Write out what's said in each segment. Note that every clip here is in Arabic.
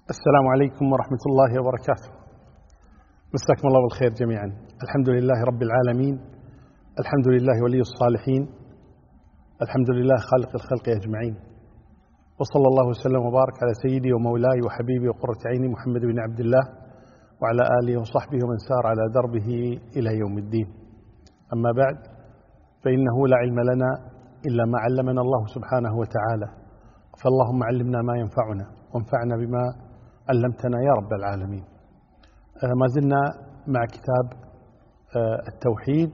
السلام عليكم ورحمة الله وبركاته. مساكم الله بالخير جميعا. الحمد لله رب العالمين، الحمد لله ولي الصالحين، الحمد لله خالق الخلق أجمعين، وصلى الله وسلم وبارك على سيدي ومولاي وحبيبي وقرة عيني محمد بن عبد الله وعلى آله وصحبه ومن سار على دربه إلى يوم الدين. أما بعد، فإنه لا علم لنا إلا ما علمنا الله سبحانه وتعالى، فاللهم علمنا ما ينفعنا وانفعنا بما علمتنا يا رب العالمين. ما زلنا مع كتاب التوحيد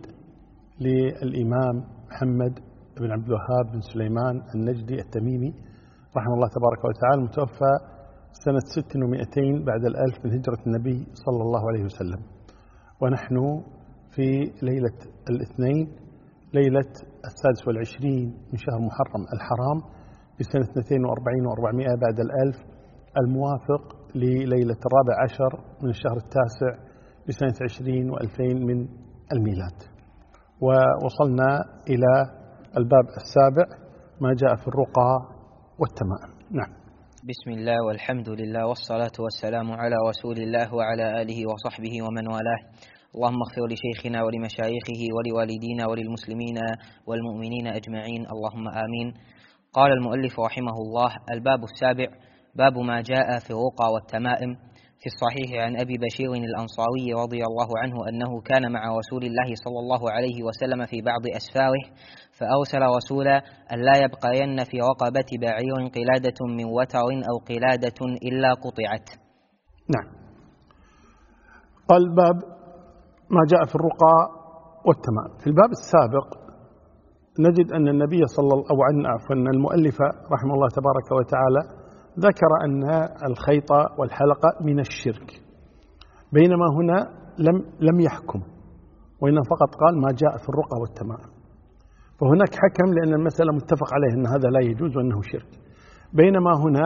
للإمام محمد بن عبد الوهاب بن سليمان النجدي التميمي رحمه الله تبارك وتعالى، المتوفى سنة 600 بعد الألف من هجرة النبي صلى الله عليه وسلم، ونحن في ليلة الاثنين، ليلة 26 من شهر محرم الحرام بسنة 42 و400 بعد الألف، الموافق لليلة 14 من الشهر التاسع بسنة 20 و2000 من الميلاد. ووصلنا إلى الباب السابع، ما جاء في الرقى والتمائم. نعم. بسم الله والحمد لله والصلاة والسلام على رسول الله وعلى آله وصحبه ومن والاه. اللهم اغفر لشيخنا ولمشايخه ولوالدينا وللمسلمين والمؤمنين أجمعين، اللهم آمين. قال المؤلف رحمه الله: الباب السابع، باب ما جاء في الرقى والتمائم. في الصحيح عن أبي بشير الأنصاري رضي الله عنه أنه كان مع رسول الله صلى الله عليه وسلم في بعض أسفاره، فأرسل رسولا أن لا يبقين في رقبة بعير قلادة من وتر أو قلادة إلا قطعت. نعم. قال باب ما جاء في الرقى والتمائم. في الباب السابق نجد أن النبي أن المؤلف رحمه الله تبارك وتعالى ذكر أن الخيط والحلقة من الشرك، بينما هنا لم يحكم، وإنما فقط قال ما جاء في الرقى والتمائم. فهناك حكم لأن المسألة متفق عليه أن هذا لا يجوز وأنه شرك، بينما هنا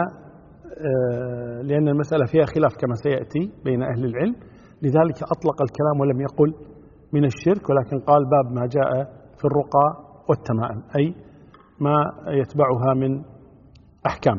لأن المسألة فيها خلاف كما سيأتي بين أهل العلم، لذلك أطلق الكلام ولم يقل من الشرك، ولكن قال باب ما جاء في الرقى والتمائم، أي ما يتبعها من أحكام.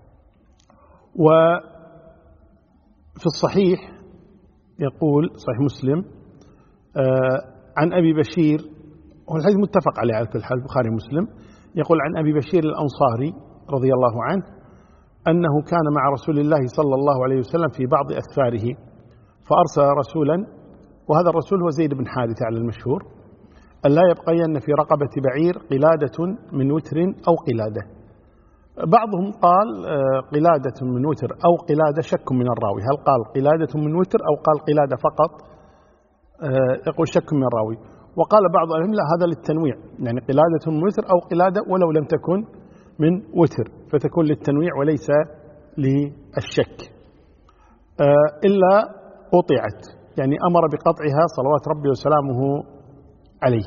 وفي الصحيح يقول صحيح مسلم عن أبي بشير، والحديث متفق عليه على كل حال البخاري ومسلم، يقول عن أبي بشير الأنصاري رضي الله عنه أنه كان مع رسول الله صلى الله عليه وسلم في بعض أسفاره، فأرسل رسولا، وهذا الرسول هو زيد بن حارثة على المشهور، أن لا يبقين في رقبة بعير قلادة من وتر أو قلادة. بعضهم قال قلادة من وتر أو قلادة، شك من الراوي، هل قال قلادة من وتر أو قال قلادة فقط؟ يقول شك من الراوي. وقال بعض العلماء لا، هذا للتنويع، يعني قلادة من وتر أو قلادة ولو لم تكن من وتر، فتكون للتنويع وليس للشك. إلا قطعت، يعني أمر بقطعها صلوات ربي وسلامه عليه.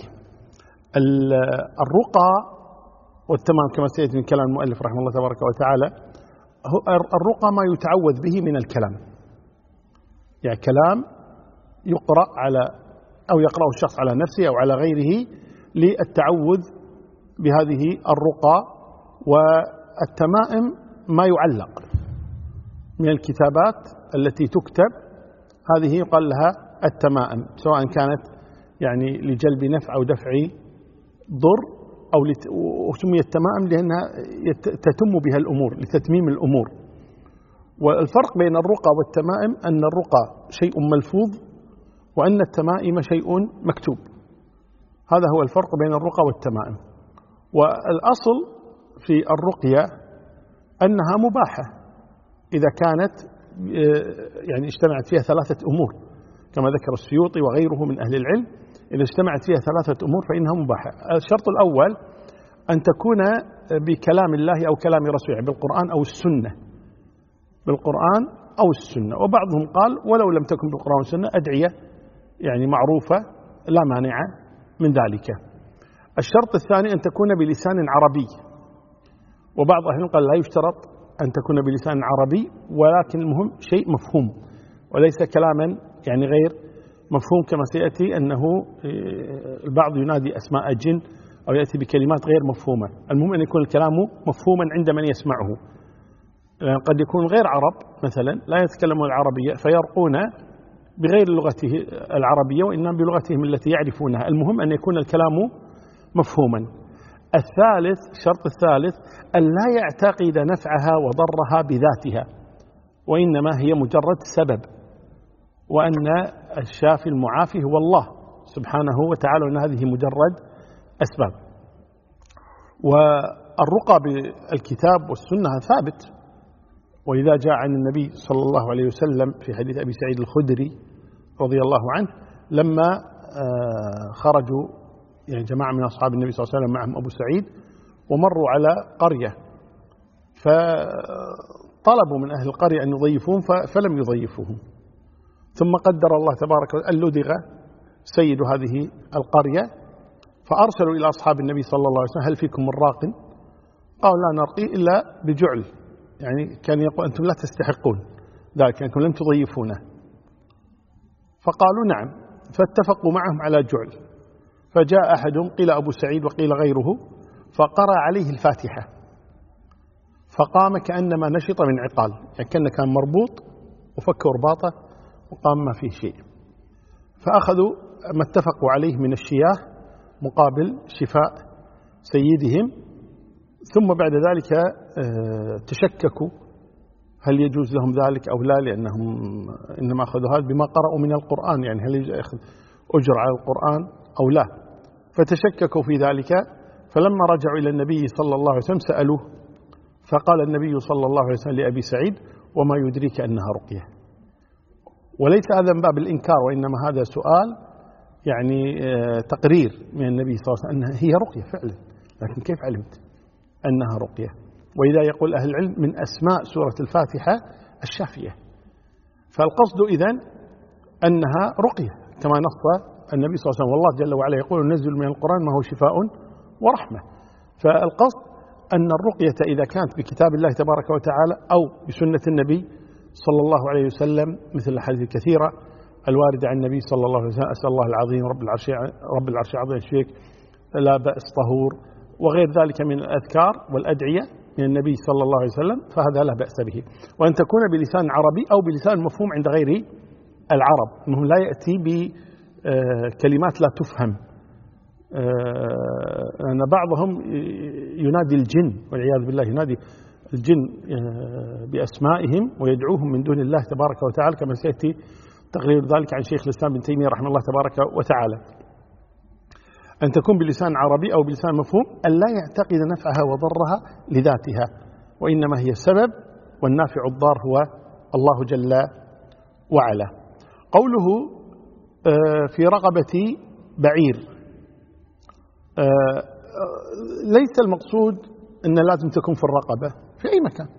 الرقى والتمام كما سيأتي من كلام المؤلف رحمه الله تبارك وتعالى، الرقى ما يتعوذ به من الكلام، يعني كلام يقرأ على أو يقرأه الشخص على نفسه أو على غيره للتعوذ بهذه الرقى. والتمائم ما يعلق من الكتابات التي تكتب، هذه يقال لها التمائم، سواء كانت يعني لجلب نفع أو دفع ضر، أو وسميت التمائم لأنها تتم بها الأمور، لتتميم الأمور. والفرق بين الرقى والتمائم أن الرقى شيء ملفوظ، وأن التمائم شيء مكتوب. هذا هو الفرق بين الرقى والتمائم. والأصل في الرقية أنها مباحة إذا كانت يعني اجتمعت فيها ثلاثة أمور، كما ذكر السيوطي وغيره من أهل العلم، إذا اجتمعت فيها ثلاثة أمور فإنها مباحة. الشرط الأول أن تكون بكلام الله أو كلام رسوله، بالقرآن أو السنة، بالقرآن أو السنة. وبعضهم قال ولو لم تكن بالقرآن والسنة أدعية يعني معروفة لا مانع من ذلك. الشرط الثاني أن تكون بلسان عربي، وبعض أهل قال لا يشترط أن تكون بلسان عربي، ولكن المهم شيء مفهوم وليس كلاما يعني غير مفهوم، كما سيأتي أنه البعض ينادي أسماء الجن أو يأتي بكلمات غير مفهومة. المهم أن يكون الكلام مفهوما عند من يسمعه، لأن قد يكون غير عرب مثلا لا يتكلمون العربية فيرقون بغير لغته العربية وإنما بلغتهم التي يعرفونها. المهم أن يكون الكلام مفهوما. الثالث، الشرط الثالث، أن لا يعتقد نفعها وضرها بذاتها، وإنما هي مجرد سبب، وأن الشافي المعافي هو الله سبحانه وتعالى، وأن هذه مجرد أسباب. والرقى بالكتاب والسنة ثابت، وإذا جاء عن النبي صلى الله عليه وسلم في حديث أبي سعيد الخدري رضي الله عنه لما خرجوا يعني جماعة من أصحاب النبي صلى الله عليه وسلم معهم أبو سعيد ومروا على قرية، فطلبوا من أهل القرية أن يضيفوهم فلم يضيفوهم، ثم قدر الله تبارك وتعالى أن لدغ سيد هذه القرية، فأرسلوا إلى أصحاب النبي صلى الله عليه وسلم: هل فيكم من راق؟ قالوا: لا نرقي إلا بجعل، يعني كان يقول أنتم لا تستحقون ذلك، أنكم لم تضيفونه. فقالوا: نعم. فاتفقوا معهم على جعل، فجاء أحد قيل أبو سعيد وقيل غيره فقرأ عليه الفاتحة، فقام كأنما نشط من عقال، يعني كان مربوط وفك رباطه وقام ما فيه شيء. فأخذوا ما اتفقوا عليه من الشياه مقابل شفاء سيدهم، ثم بعد ذلك تشككوا هل يجوز لهم ذلك أو لا، لأنهم إنما أخذوا هذا بما قرأوا من القرآن، يعني هل يأخذ أجر على القرآن أو لا، فتشككوا في ذلك. فلما رجعوا إلى النبي صلى الله عليه وسلم سألوه، فقال النبي صلى الله عليه وسلم لأبي سعيد: وما يدريك أنها رقية؟ وليس هذا من باب الإنكار، وإنما هذا سؤال يعني تقرير من النبي صلى الله عليه وسلم أنها هي رقية فعلا، لكن كيف علمت أنها رقية؟ وإذا يقول أهل العلم من أسماء سورة الفاتحة الشافية، فالقصد إذن أنها رقية كما نص النبي صلى الله عليه وسلم، والله جل وعلا يقول: ننزل من القرآن ما هو شفاء ورحمة. فالقصد أن الرقية إذا كانت بكتاب الله تبارك وتعالى أو بسنة النبي صلى الله عليه وسلم، مثل الحديث الكثيرة الواردة عن النبي صلى الله عليه وسلم: أسأل الله العظيم رب العرش العظيم يشفيك، لا بأس، طهور، وغير ذلك من الأذكار والأدعية من النبي صلى الله عليه وسلم، فهذا لا بأس به. وأن تكون بلسان عربي أو بلسان مفهوم عند غير العرب، أنه لا يأتي بكلمات لا تفهم، أن بعضهم ينادي الجن والعياذ بالله، ينادي الجن بأسمائهم ويدعوهم من دون الله تبارك وتعالى، كما سيأتي تقرير ذلك عن شيخ الإسلام ابن تيمية رحمه الله تبارك وتعالى. أن تكون بلسان عربي أو بلسان مفهوم، أن لا يعتقد نفعها وضرها لذاتها، وإنما هي السبب، والنافع الضار هو الله جل وعلا. قوله في رقبة بعير، ليس المقصود أن لازم تكون في الرقبة في أي مكان،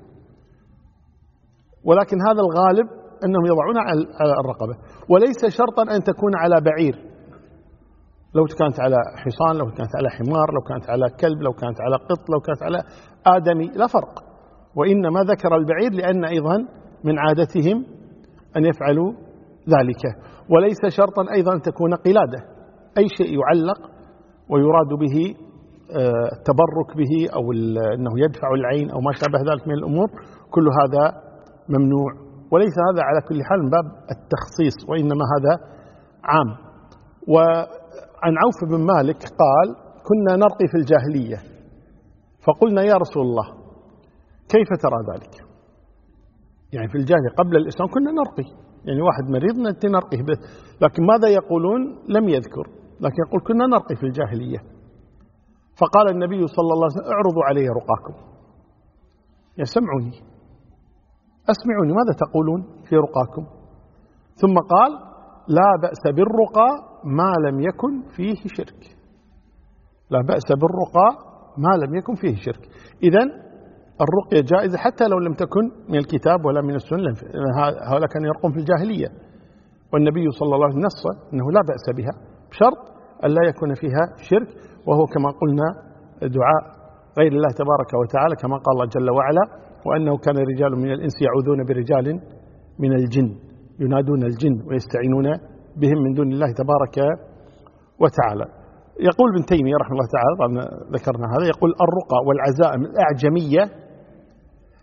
ولكن هذا الغالب أنهم يضعون على الرقبة، وليس شرطا أن تكون على بعير، لو كانت على حصان، لو كانت على حمار، لو كانت على كلب، لو كانت على قط، لو كانت على آدمي، لا فرق. وإنما ذكر البعير لأن أيضا من عادتهم أن يفعلوا ذلك. وليس شرطا أيضا أن تكون قلادة، أي شيء يعلق ويراد به التبرك به أو أنه يدفع العين أو ما شابه ذلك من الأمور، كل هذا ممنوع. وليس هذا على كل حال من باب التخصيص، وإنما هذا عام. وعن عوف بن مالك قال: كنا نرقي في الجاهلية، فقلنا: يا رسول الله كيف ترى ذلك؟ يعني في الجاهلية قبل الإسلام كنا نرقي، يعني واحد مريض نرقيه به، لكن ماذا يقولون لم يذكر، لكن يقول: كنا نرقي في الجاهلية. فقال النبي صلى الله عليه وسلم: اعرضوا علي رقاكم، يسمعوني، أسمعوني ماذا تقولون في رقاكم. ثم قال: لا بأس بالرقى ما لم يكن فيه شرك، لا بأس بالرقى ما لم يكن فيه شرك. إذن الرقية جائزة حتى لو لم تكن من الكتاب ولا من السنة، هؤلاء كانوا يرقون في الجاهلية، والنبي صلى الله عليه وسلم نص أنه لا بأس بها بشرط أن لا يكون فيها شرك، وهو كما قلنا دعاء غير الله تبارك وتعالى، كما قال الله جل وعلا: وأنه كان رجال من الإنس يعوذون برجال من الجن ينادون الجن ويستعينون بهم من دون الله تبارك وتعالى. يقول ابن تيمية رحمه الله تعالى، ذكرنا هذا، يقول: الرقى والعزائم الأعجمية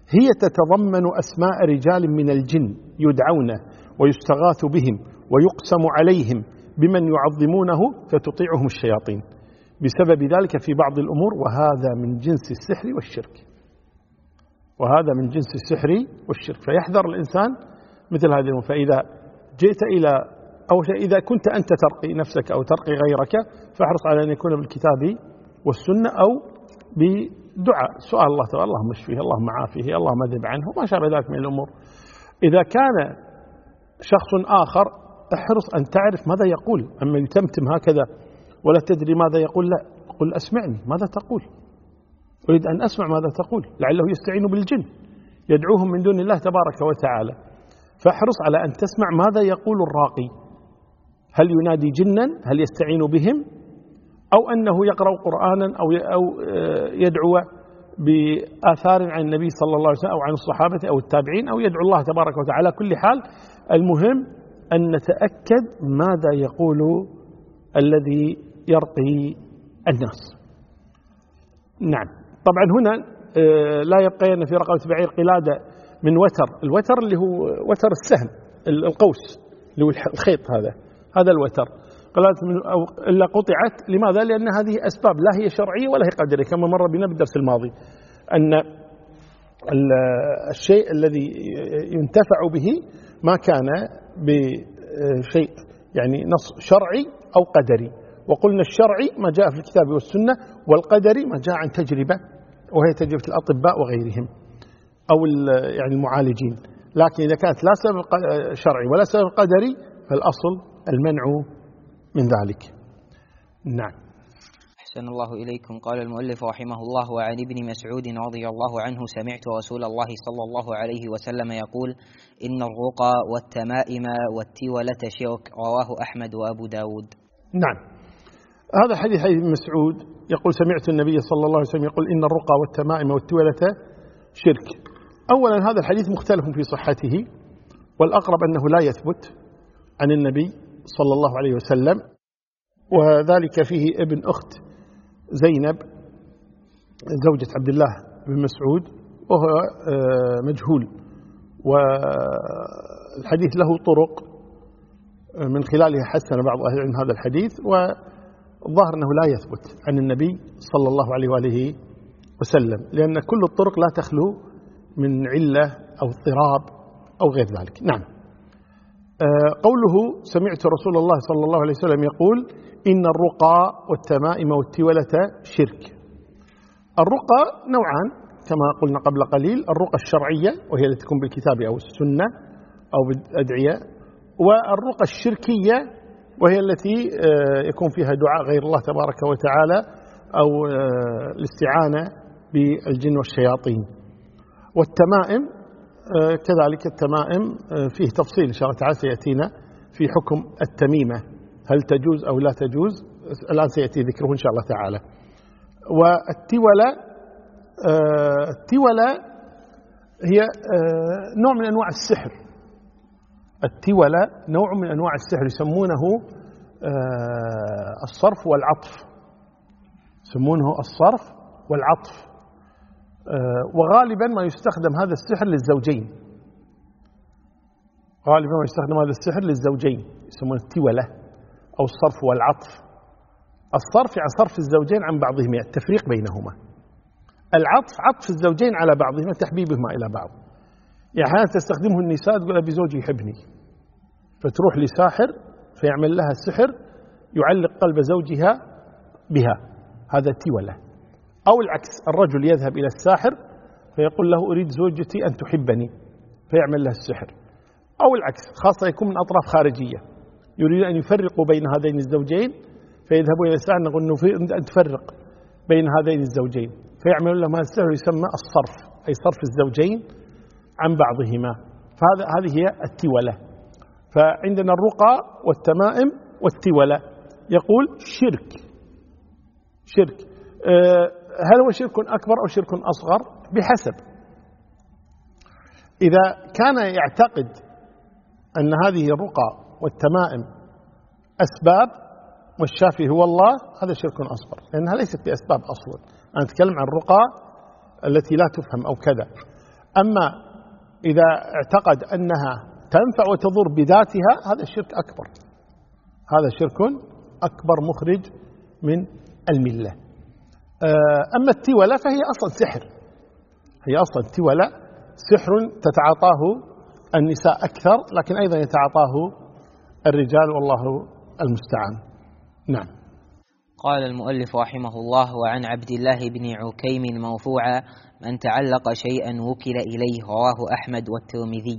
هي تتضمن أسماء رجال من الجن يدعون ويستغاث بهم ويقسم عليهم بمن يعظمونه فتطيعهم الشياطين بسبب ذلك في بعض الأمور، وهذا من جنس السحر والشرك. وهذا من جنس السحر والشرك، فيحذر الإنسان مثل هذه الأمور. فإذا جئت إلى أو إذا كنت أنت ترقي نفسك أو ترقي غيرك فاحرص على أن يكون بالكتاب والسنة أو بدعاء، سؤال الله تعالى اللهم اشفيه، اللهم عافيه، اللهم اذهب عنه، وما شابه ذلك من الأمور. إذا كان شخص آخر احرص أن تعرف ماذا يقول، أما يتمتم هكذا ولا تدري ماذا يقول، لا، قل أسمعني ماذا تقول، أريد أن أسمع ماذا تقول، لعله يستعين بالجن يدعوهم من دون الله تبارك وتعالى. فاحرص على أن تسمع ماذا يقول الراقي، هل ينادي جنا، هل يستعين بهم، أو أنه يقرأ قرآنا أو يدعو بآثار عن النبي صلى الله عليه وسلم أو عن الصحابة أو التابعين، أو يدعو الله تبارك وتعالى. كل حال المهم أن نتأكد ماذا يقول الذي يرقي الناس. نعم، طبعا هنا لا يبقى أن في رقبة بعير قلادة من وتر، الوتر اللي هو وتر السهم القوس اللي هو الخيط، هذا الوتر، قلادة إلا قطعت. لماذا؟ لأن هذه أسباب لا هي شرعية ولا هي قدرية، كما مر بنا بالدرس الماضي أن الشيء الذي ينتفع به ما كان بشيء يعني نص شرعي أو قدري، وقلنا الشرعي ما جاء في الكتاب والسنة، والقدري ما جاء عن تجربة وهي تجربة الأطباء وغيرهم أو يعني المعالجين. لكن إذا كانت لا سبب شرعي ولا سبب قدري فالأصل المنع من ذلك. نعم. أحسن الله إليكم. قال المؤلف رحمه الله: وعن ابن مسعود رضي الله عنه سمعت رسول الله صلى الله عليه وسلم يقول: إن الرقى والتمائم والتولة شرك، رواه أحمد وأبو داود. نعم، هذا حديث ابن مسعود يقول: سمعت النبي صلى الله عليه وسلم يقول: إن الرقى والتمائم والتولة شرك. أولا هذا الحديث مختلف في صحته، والأقرب أنه لا يثبت عن النبي صلى الله عليه وسلم، وذلك فيه ابن أخت زينب زوجة عبد الله بن مسعود، وهو مجهول، والحديث له طرق من خلالها حسن بعض أهل العلم هذا الحديث، والظاهر أنه لا يثبت عن النبي صلى الله عليه وآله وسلم، لأن كل الطرق لا تخلو من علة أو اضطراب أو غير ذلك. نعم. قوله سمعت رسول الله صلى الله عليه وسلم يقول: إن الرقى والتمائم والتولة شرك. الرقى نوعان كما قلنا قبل قليل: الرقى الشرعية وهي التي تكون بالكتاب أو السنة أو بالأدعية، والرقى الشركية وهي التي يكون فيها دعاء غير الله تبارك وتعالى أو الاستعانة بالجن والشياطين. والتمائم كذلك، التمائم فيه تفصيل إن شاء الله تعالى سيأتينا في حكم التميمة، هل تجوز أو لا تجوز، الآن سيأتي ذكره إن شاء الله تعالى. والتولة، التولة هي نوع من أنواع السحر. التولة نوع من أنواع السحر يسمونه الصرف والعطف، يسمونه الصرف والعطف. وغالبا ما يستخدم هذا السحر للزوجين، غالبا ما يستخدم هذا السحر للزوجين، يسمونه التولة أو الصرف والعطف. الصرف يعني صرف الزوجين عن بعضهما، التفريق بينهما. العطف عطف الزوجين على بعضهما، تحبيبهما إلى بعض. يعني أحيانا تستخدمه النساء، تقول أبي زوجي يحبني، فتروح لساحر فيعمل لها السحر يعلق قلب زوجها بها، هذا تولة. أو العكس، الرجل يذهب إلى الساحر فيقول له أريد زوجتي أن تحبني فيعمل لها السحر. أو العكس، خاصة يكون من أطراف خارجية يريد أن يفرقوا بين هذين الزوجين فيذهبوا إلى الساحر نقول أن تفرق بين هذين الزوجين، فيعملون لهم هذا السحر يسمى الصرف، أي صرف الزوجين عن بعضهما. فهذه هي التولة. فعندنا الرقى والتمائم والتولة. يقول شرك. هل هو شرك أكبر أو شرك أصغر؟ بحسب. إذا كان يعتقد أن هذه الرقى والتمائم أسباب والشافي هو الله، هذا شرك أصغر، لأنها ليست بأسباب أصلا. أنا أتكلم عن الرقى التي لا تفهم أو كذا. أما إذا اعتقد أنها تنفع وتضر بذاتها هذا شرك أكبر، هذا شرك أكبر مخرج من الملة. أما التولة فهي أصلا سحر، هي أصلا التولة سحر تتعاطاه النساء أكثر، لكن أيضا يتعاطاه الرجال والله المستعان. نعم. قال المؤلف رحمه الله: وعن عبد الله بن عكيم موفوعا: من تعلق شيئا وكل إليه، رواه أحمد والترمذي.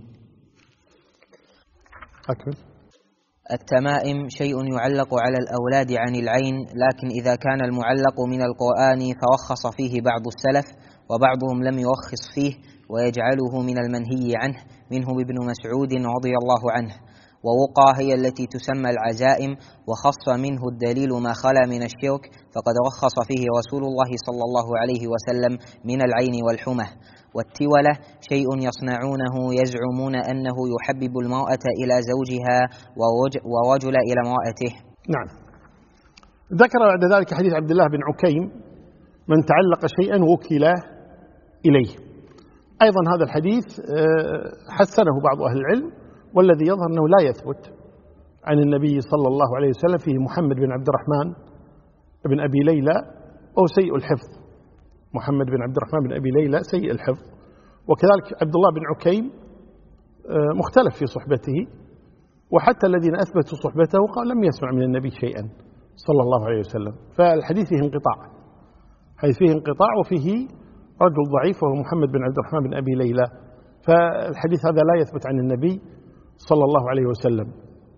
التمائم شيء يعلق على الأولاد عن العين، لكن إذا كان المعلق من القرآن فرخص فيه بعض السلف، وبعضهم لم يرخص فيه ويجعله من المنهي عنه، منهم ابن مسعود رضي الله عنه. ووقى هي التي تسمى العزائم، وخص منه الدليل ما خلا من الشرك، فقد رخص فيه رسول الله صلى الله عليه وسلم من العين والحمى. والتولة شيء يصنعونه يزعمون أنه يحبب المرأة إلى زوجها ورجل إلى امرأته. نعم. ذكر بعد ذلك حديث عبد الله بن عكيم: من تعلق شيئا وكل إليه. أيضا هذا الحديث حسنه بعض أهل العلم، والذي يظهر أنه لا يثبت عن النبي صلى الله عليه وسلم، فيه محمد بن عبد الرحمن بن أبي ليلى أو سيء الحفظ. محمد بن عبد الرحمن بن أبي ليلى سيء الحفظ، وكذلك عبد الله بن عكيم مختلف في صحبته، وحتى الذين أثبتوا صحبته قال لم يسمع من النبي شيئا صلى الله عليه وسلم. فالحديث فيه انقطاع، حيث فيه انقطاع وفيه رجل ضعيف وهو محمد بن عبد الرحمن بن أبي ليلى، فالحديث هذا لا يثبت عن النبي صلى الله عليه وسلم.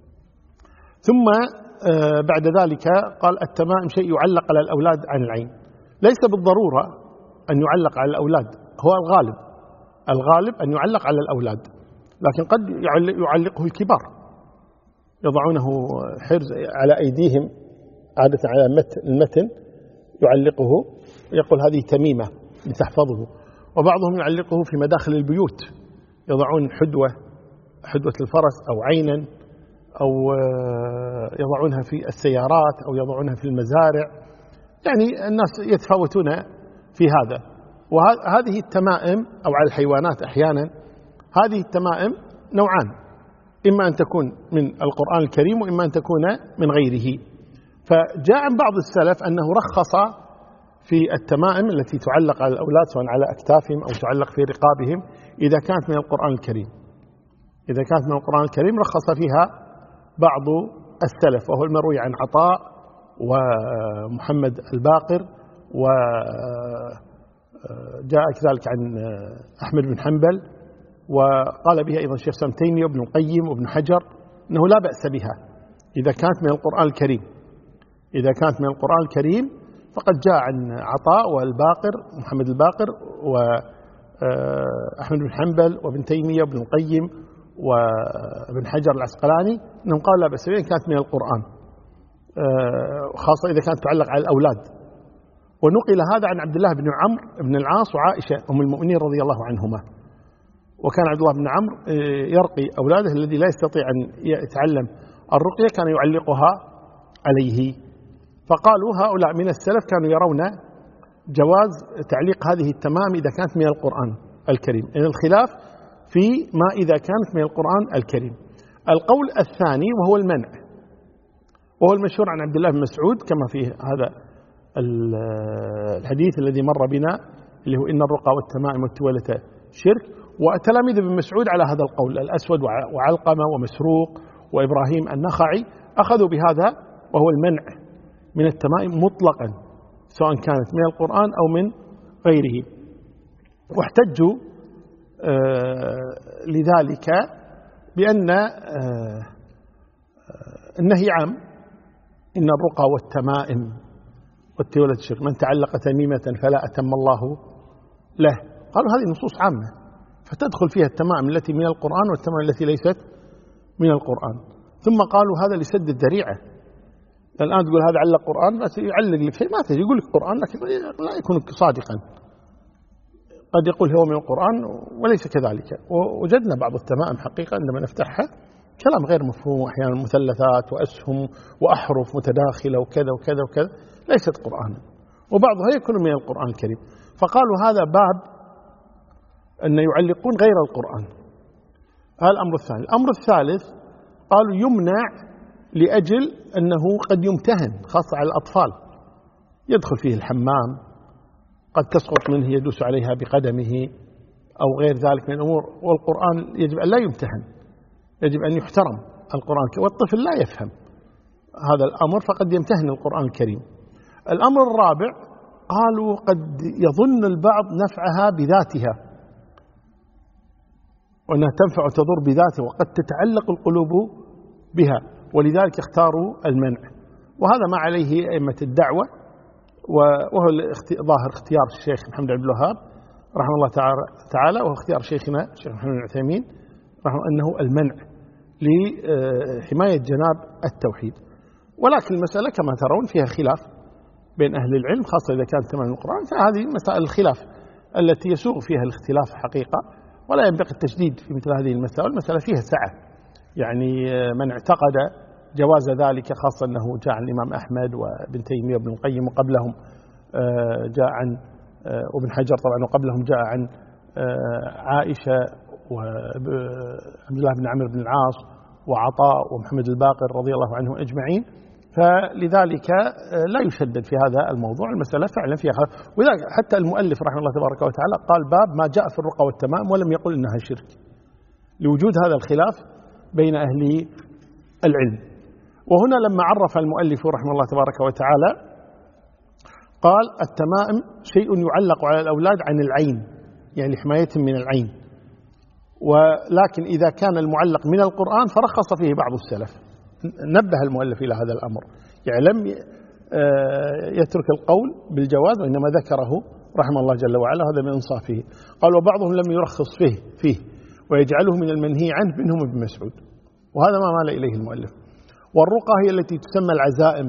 ثم بعد ذلك قال: التمائم شيء يعلق على الأولاد عن العين. ليس بالضرورة أن يعلق على الأولاد، هو الغالب أن يعلق على الأولاد، لكن قد يعلقه الكبار، يضعونه حرز على أيديهم عادة على المتن، يعلقه يقول هذه تميمة لتحفظه. وبعضهم يعلقه في مداخل البيوت، يضعون حدوة الفرس أو عينا، أو يضعونها في السيارات، أو يضعونها في المزارع. يعني الناس يتفاوتون في هذا. وهذه التمائم أو على الحيوانات أحيانا، هذه التمائم نوعان: إما أن تكون من القرآن الكريم، وإما أن تكون من غيره. فجاء عن بعض السلف أنه رخص في التمائم التي تعلق على الأولاد سواء على أكتافهم أو تعلق في رقابهم إذا كانت من القرآن الكريم. إذا كانت من القرآن الكريم رخص فيها بعض السلف، وهو المروي عن عطاء ومحمد الباقر، وجاء كذلك عن أحمد بن حنبل، وقال به أيضا الشيخ سام تيمية وابن القيم وابن حجر أنه لا بأس بها إذا كانت من القرآن الكريم. إذا كانت من القرآن الكريم فقد جاء عن عطاء والباقر، محمد الباقر وأحمد بن حنبل وابن تيمية وابن القيم وابن حجر العسقلاني أنهم قالوا لا بأس بها إن كانت من القرآن، خاصة إذا كانت تعلق على الأولاد. ونقل هذا عن عبد الله بن عمرو بن العاص وعائشة أم المؤمنين رضي الله عنهما. وكان عبد الله بن عمرو يرقي أولاده، الذي لا يستطيع أن يتعلم الرقية كان يعلقها عليه. فقالوا هؤلاء من السلف كانوا يرون جواز تعليق هذه التمام إذا كانت من القرآن الكريم. يعني الخلاف في ما إذا كانت من القرآن الكريم. القول الثاني وهو المنع، وهو المشهور عن عبد الله بن مسعود كما في هذا الحديث الذي مر بنا، اللي هو إن الرقى والتمائم والتولة شرك. وتلاميذ ابن مسعود على هذا القول، الأسود وعلقمة ومسروق وإبراهيم النخعي أخذوا بهذا، وهو المنع من التمائم مطلقا سواء كانت من القرآن أو من غيره. واحتجوا لذلك بأن النهي عام: إن الرقى والتمائم والتولة الشرك، من تعلق تميمة فلا أتم الله له. قالوا هذه نصوص عامة فتدخل فيها التمائم التي من القرآن والتمائم التي ليست من القرآن. ثم قالوا هذا لسد الذريعة. الآن تقول هذا علق قرآن، بس يعلق لك شيء ما تجي يقول لك قرآن لكن لا يكون صادقا، قد يقول هو من القرآن وليس كذلك. ووجدنا بعض التمائم حقيقة عندما نفتحها كلام غير مفهوم، أحيانا مثلثات وأسهم وأحرف متداخلة وكذا وكذا وكذا، ليست قرآنا، وبعضها يكون من القرآن الكريم. فقالوا هذا باب أن يعلقون غير القرآن. هذا الأمر الثاني. الأمر الثالث قالوا يمنع لأجل أنه قد يمتهن، خاصة على الأطفال، يدخل فيه الحمام، قد تسقط منه يدوس عليها بقدمه أو غير ذلك من الأمور، والقرآن يجب أن لا يمتهن، يجب أن يحترم القرآن، والطفل لا يفهم هذا الأمر فقد يمتهن القرآن الكريم. الأمر الرابع قالوا قد يظن البعض نفعها بذاتها، وأنها تنفع وتضر بذاتها، وقد تتعلق القلوب بها، ولذلك اختاروا المنع. وهذا ما عليه أئمة الدعوة، وهو ظاهر اختيار الشيخ محمد عبد الوهاب رحمه الله تعالى، وهو اختيار شيخنا الشيخ محمد بن عثيمين رحمه، أنه المنع لحماية جناب التوحيد. ولكن المسألة كما ترون فيها خلاف بين أهل العلم، خاصة إذا كانت تمام القرآن، فهذه مسائل الخلاف التي يسوغ فيها الاختلاف حقيقة، ولا ينبغي التشديد في مثل هذه المسائل. المسألة فيها سعة، يعني من اعتقد جواز ذلك، خاصة أنه جاء عن الإمام أحمد وابن تيمية وابن القيم، وقبلهم جاء عن وابن حجر طبعا، وقبلهم جاء عن عائشة وعبد الله بن عمرو بن العاص وعطاء ومحمد الباقر رضي الله عنهم أجمعين، فلذلك لا يشدد في هذا الموضوع. المسألة فعلا فيها خلاف، ولذلك حتى المؤلف رحمه الله تبارك وتعالى قال باب ما جاء في الرقى والتمام، ولم يقل إنها شرك، لوجود هذا الخلاف بين أهل العلم. وهنا لما عرف المؤلف رحمه الله تبارك وتعالى قال التمائم شيء يعلق على الأولاد عن العين، يعني حمايتهم من العين، ولكن إذا كان المعلق من القرآن فرخص فيه بعض السلف. نبه المؤلف إلى هذا الأمر، يعني لم يترك القول بالجواز، وإنما ذكره رحمه الله جل وعلا، هذا من إنصافه. قال وبعضهم لم يرخص فيه ويجعله من المنهي عنه، منهم ابن مسعود، وهذا ما مال إليه المؤلف. والرقى هي التي تسمى العزائم،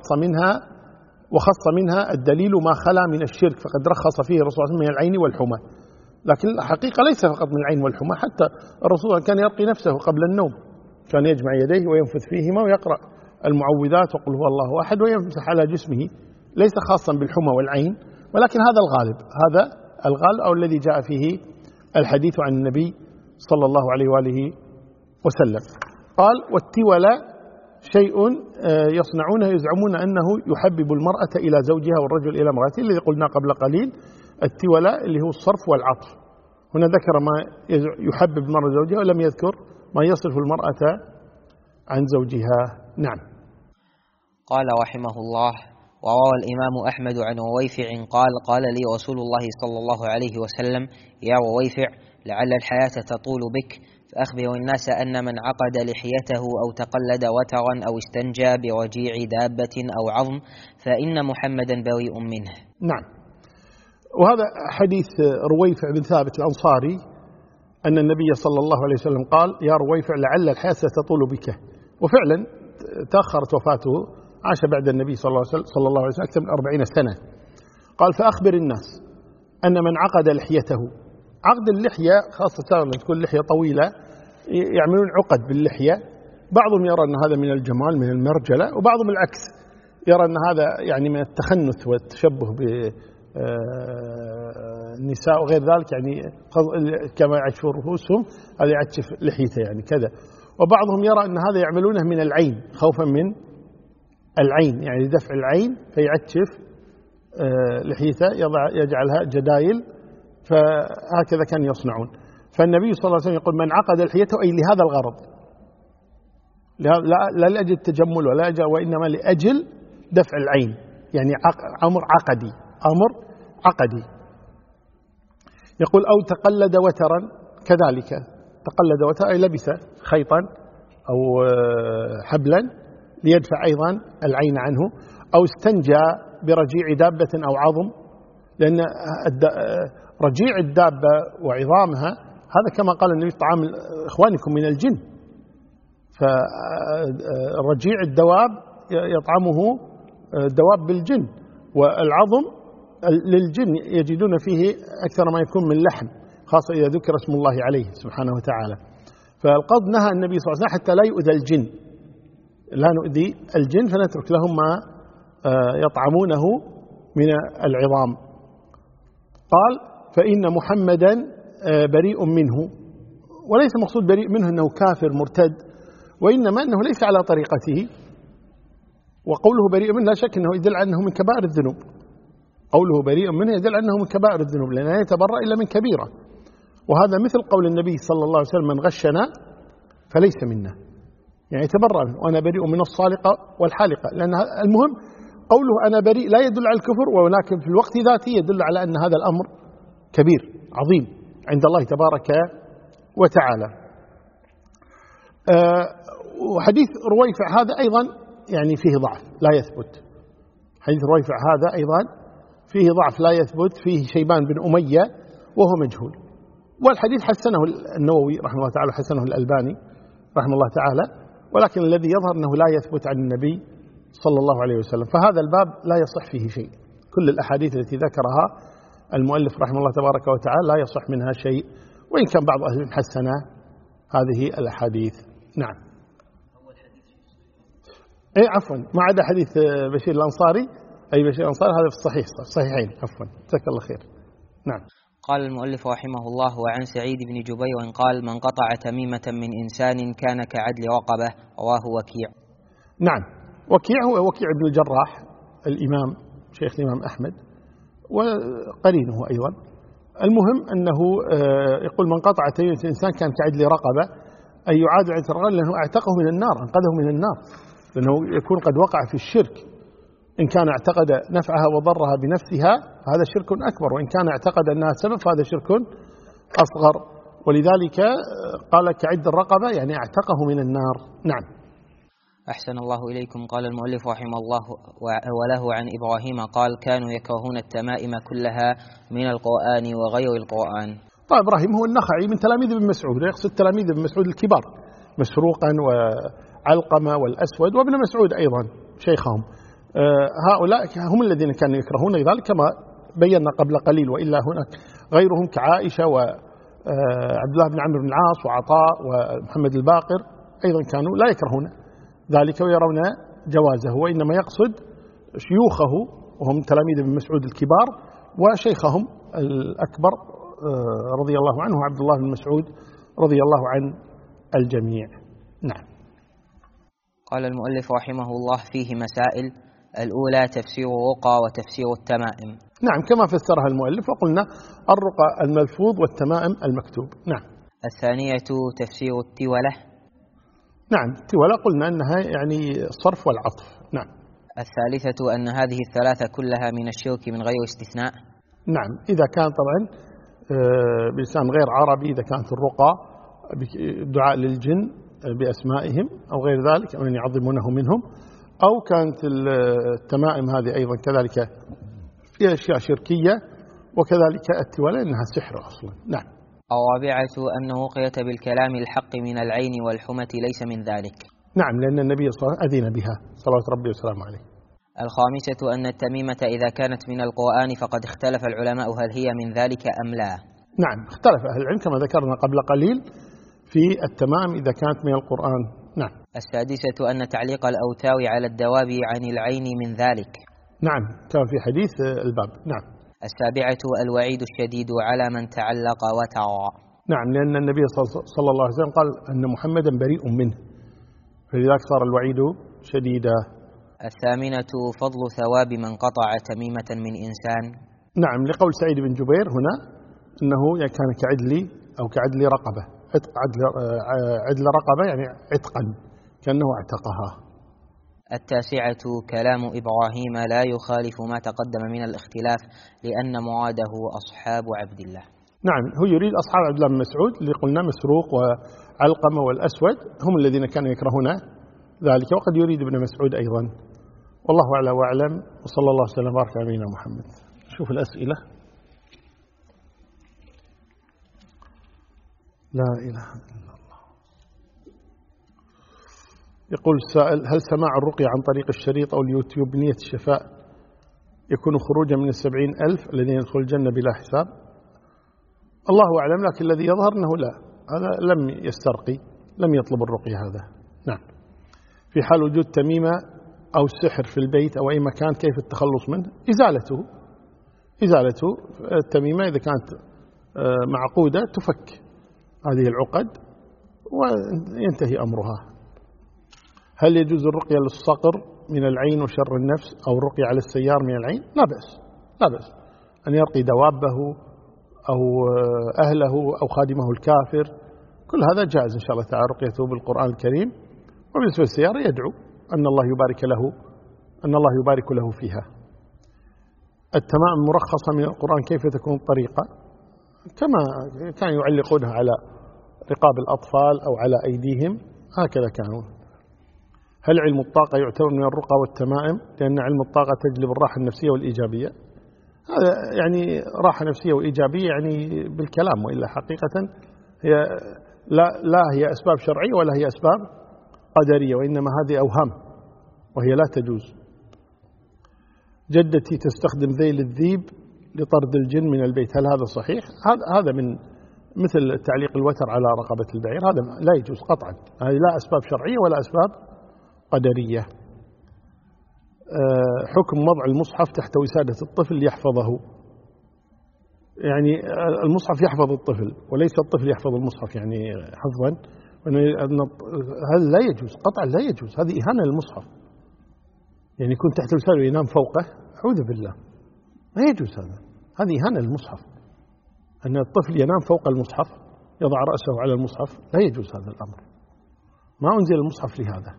وخص منها الدليل ما خلا من الشرك، فقد رخص فيه الرسول صلى الله عليه وسلم من العين والحمى. لكن الحقيقة ليس فقط من العين والحمى، حتى الرسول كان يرقي نفسه قبل النوم، كان يجمع يديه وينفث فيهما ويقرأ المعوذات وقل هو الله أحد ويمسح على جسمه، ليس خاصا بالحمى والعين، ولكن هذا الغالب، أو الذي جاء فيه الحديث عن النبي صلى الله عليه وآله وسلم. قال والتولى شيء يصنعونه يزعمون أنه يحبب المرأة إلى زوجها والرجل إلى امرأته، الذي قلنا قبل قليل التولى اللي هو الصرف والعطف. هنا ذكر ما يحبب المرأة زوجها، ولم يذكر ما يصرف المرأة عن زوجها. نعم. قال رحمه الله: وروى الإمام أحمد عن رويفع قال: قال لي رسول الله صلى الله عليه وسلم: يا رويفع، لعل الحياة تطول بك، فأخبر الناس أن من عقد لحيته أو تقلد وترا أو استنجى برجيع دابة أو عظم فإن محمدا بريء منه. نعم. وهذا حديث رويفع بن ثابت الأنصاري أن النبي صلى الله عليه وسلم قال: يا رويفع، لعل الحياة ستطول بك. وفعلا تأخرت وفاته، عاش بعد النبي صلى الله عليه وسلم أكثر من 40 سنة. قال: فأخبر الناس أن من عقد لحيته. عقد اللحية خاصة لما تكون لحية طويلة يعملون عقد باللحية، بعضهم يرى أن هذا من الجمال من المرجلة، وبعضهم العكس يرى أن هذا يعني من التخنث والتشبه بالنساء وغير ذلك، يعني كما يعشف رؤوسهم هذا يعشف لحيته يعني كذا. وبعضهم يرى أن هذا يعملونه من العين، خوفا من العين، يعني دفع العين، فيعشف لحيته يجعلها جدايل، فهكذا كانوا يصنعون. فالنبي صلى الله عليه وسلم يقول: من عقد لحيته، أي لهذا الغرض، لا لأجل التجمل ولا أجل، وإنما لأجل دفع العين، يعني أمر عقدي. يقول: أو تقلد وترا، كذلك تقلد وترا أي لبس خيطا أو حبلا ليدفع أيضا العين عنه، أو استنجى برجيع دابة أو عظم، لأن رجيع الدابة وعظامها هذا كما قال النبي: طعام إخوانكم من الجن. فرجيع الدواب يطعمه دواب بالجن، والعظم للجن يجدون فيه أكثر ما يكون من لحم، خاصة إذا ذكر اسم الله عليه سبحانه وتعالى. فالقصد نهى النبي صلى الله عليه وسلم حتى لا يؤذى الجن، لا نؤذي الجن، فنترك لهم ما يطعمونه من العظام. قال: فإن محمدا بريء منه، وليس مقصود بريء منه أنه كافر مرتد، وإنما أنه ليس على طريقته. وقوله بريء منه لا شك أنه يدل على أنه من كبائر الذنوب، قوله بريء منه يدل على أنه من كبائر الذنوب، لأنه لا يتبرأ إلا من كبيرة. وهذا مثل قول النبي صلى الله عليه وسلم: من غشنا فليس منا، يعني يتبرأ منه. وأنا بريء من الصالقة والحالقة، لأن المهم قوله أنا بريء لا يدل على الكفر، ولكن في الوقت ذاته يدل على أن هذا الأمر كبير عظيم عند الله تبارك وتعالى. وحديث رويفع هذا أيضا يعني فيه ضعف لا يثبت. حديث رويفع هذا أيضا فيه ضعف لا يثبت، فيه شيبان بن أمية وهو مجهول. والحديث حسنه النووي رحمه الله تعالى، حسنه الألباني رحمه الله تعالى، ولكن الذي يظهر أنه لا يثبت عن النبي صلى الله عليه وسلم. فهذا الباب لا يصح فيه شيء. كل الأحاديث التي ذكرها المؤلف رحمه الله تبارك وتعالى لا يصح منها شيء، وإن كان بعض أهل العلم حسن هذه الأحاديث. نعم. أي عفوا، ما عدا حديث بشير الأنصاري، أي بشير الأنصاري هذا في الصحيحين. عفوا، جزاك الله خير. نعم. قال المؤلف رحمه الله: وعن سعيد بن جبير قال: من قطع تميمة من إنسان كان كعدل رقبة. رواه وكيع. نعم، وكيع هو وكيع بن الجراح الإمام شيخ الإمام أحمد وقرينه أيضا. المهم أنه يقول: من قطع تميمة إنسان كان كعدل رقبة، أي يعاد عن الرقبة، لأنه اعتقه من النار، أنقذه من النار، لأنه يكون قد وقع في الشرك. إن كان اعتقد نفعها وضرها بنفسها هذا شرك أكبر، وإن كان اعتقد أنها سبب فهذا شرك أصغر. ولذلك قال كعد الرقبة، يعني اعتقه من النار. نعم. أحسن الله إليكم. قال المؤلف رحمه الله: وله عن إبراهيم قال: كانوا يكرهون التمائم كلها من القرآن وغير القرآن. طيب، إبراهيم هو النخعي من تلاميذ ابن مسعود، يقصد تلاميذ ابن مسعود الكبار، مسروقا وعلقمة والأسود وابن مسعود أيضا شيخهم. هؤلاء هم الذين كانوا يكرهون ذلك كما بينا قبل قليل، وإلا هناك غيرهم كعائشة وعبد الله بن عمرو بن العاص وعطاء ومحمد الباقر أيضا كانوا لا يكرهون ذلك ويرون جوازه، وإنما يقصد شيوخه وهم تلاميذ ابن مسعود الكبار، وشيخهم الأكبر رضي الله عنه عبد الله بن مسعود رضي الله عن الجميع. نعم. قال المؤلف رحمه الله: فيه مسائل. الأولى تفسير الرقى وتفسير التمائم. نعم، كما فسرها المؤلف، وقلنا الرقى الملفوظ والتمائم المكتوب. نعم. الثانية تفسير التولة. نعم، التولة قلنا أنها يعني الصرف والعطف. نعم. الثالثة أن هذه الثلاثة كلها من الشرك من غير استثناء. نعم، إذا كان طبعا بلسان غير عربي، إذا كانت الرقى دعاء للجن بأسمائهم أو غير ذلك، أو أن يعظمونه منهم، أو كانت التمائم هذه أيضا كذلك فيها أشياء شركية، وكذلك التولة إنها سحر أصلا. نعم. الرابعة أن رقية بالكلام الحق من العين والحمة ليس من ذلك. نعم، لأن النبي صلى الله عليه وسلم أذن بها صلوات ربي وسلامه عليه. الخامسة أن التميمة إذا كانت من القرآن فقد اختلف العلماء هل هي من ذلك أم لا. نعم، اختلف أهل العلم كما ذكرنا قبل قليل في التمام إذا كانت من القرآن. نعم. السادسة أن تعليق الأوتار على الدواب عن العين من ذلك. نعم، كما في حديث الباب. نعم. السابعة الوعيد الشديد على من تعلق وترى. نعم، لأن النبي صلى الله عليه وسلم قال أن محمدا بريء منه، فلذلك صار الوعيد شديدا. الثامنة فضل ثواب من قطع تميمة من إنسان. نعم، لقول سعيد بن جبير هنا أنه كان كعدل أو كعدل رقبة، عدل رقبة يعني عتقا، كأنه اعتقها. التاسعة كلام إبراهيم لا يخالف ما تقدم من الاختلاف، لأن مراده أصحاب عبد الله. نعم، هو يريد أصحاب عبد الله بن مسعود اللي قلنا مسروق وعلقمة والأسود، هم الذين كانوا يكرهون ذلك، وقد يريد ابن مسعود أيضا. والله أعلى وأعلم، وصلى الله وسلم وبارك على نبينا محمد. شوف الأسئلة. لا إله إلا الله. يقول السائل: هل سماع الرقية عن طريق الشريط أو اليوتيوب بنية الشفاء يكون خروجا من 70,000 الذين يدخل الجنة بلا حساب؟ الله أعلم، لكن الذي يظهر أنه لا، هذا لم يسترقي، لم يطلب الرقية هذا. نعم. في حال وجود تميمة أو سحر في البيت أو أي مكان كيف التخلص منه؟ إزالته. التميمة إذا كانت معقودة تفك هذه العقد وينتهي أمرها. هل يجوز الرقية للصقر من العين وشر النفس أو الرقية على السيار من العين؟ لا بأس، لا بأس أن يرقي دوابه أو أهله أو خادمه الكافر، كل هذا جائز إن شاء الله تعالى رقيته بالقرآن الكريم. وبالنسبة للسيارة يدعو أن الله يبارك له فيها. التمائم المرخصة من القرآن كيف تكون الطريقة؟ كما كانوا يعلقونها على رقاب الأطفال أو على أيديهم، هكذا كانوا. هل علم الطاقة يعتبر من الرقى والتمائم؟ لأن علم الطاقة تجلب الراحة النفسية والإيجابية. هذا يعني راحة نفسية وإيجابية يعني بالكلام، وإلا حقيقة هي لا هي أسباب شرعية ولا هي أسباب قدرية، وإنما هذه أوهام وهي لا تجوز. جدتي تستخدم ذيل الذيب لطرد الجن من البيت، هل هذا صحيح؟ هذا من مثل تعليق الوتر على رقبة البعير، هذا لا يجوز قطعا. هذه لا أسباب شرعية ولا أسباب قدرية. حكم وضع المصحف تحت وسادة الطفل يحفظه، يعني المصحف يحفظ الطفل وليس الطفل يحفظ المصحف يعني حفظا، هذا لا يجوز قطعا، لا يجوز، هذه إهانة للمصحف. يعني يكون تحت الوسادة وينام فوقه، أعوذ بالله، ما يجوز هذه إهانة للمصحف. أن الطفل ينام فوق المصحف يضع رأسه على المصحف، لا يجوز هذا الأمر، ما أنزل المصحف لهذا.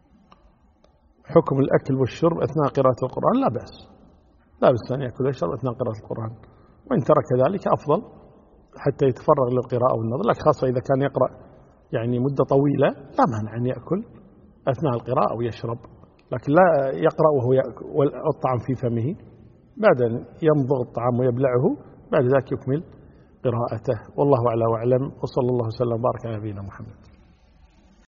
حكم الأكل والشرب أثناء قراءة القرآن، لا بأس، لا بأس أن يأكل ويشرب أثناء قراءة القرآن، وإن ترك ذلك أفضل حتى يتفرغ للقراءة والنظر، لكن خاصة إذا كان يقرأ يعني مدة طويلة لا مانع أن يأكل أثناء القراءة أو يشرب، لكن لا يقرأ وهو والطعام في فمه، بعد أن يمضغ الطعام ويبلعه بعد ذلك يكمل قراءته. والله أعلى وأعلم، وصلى الله وسلم وبارك على نبينا محمد.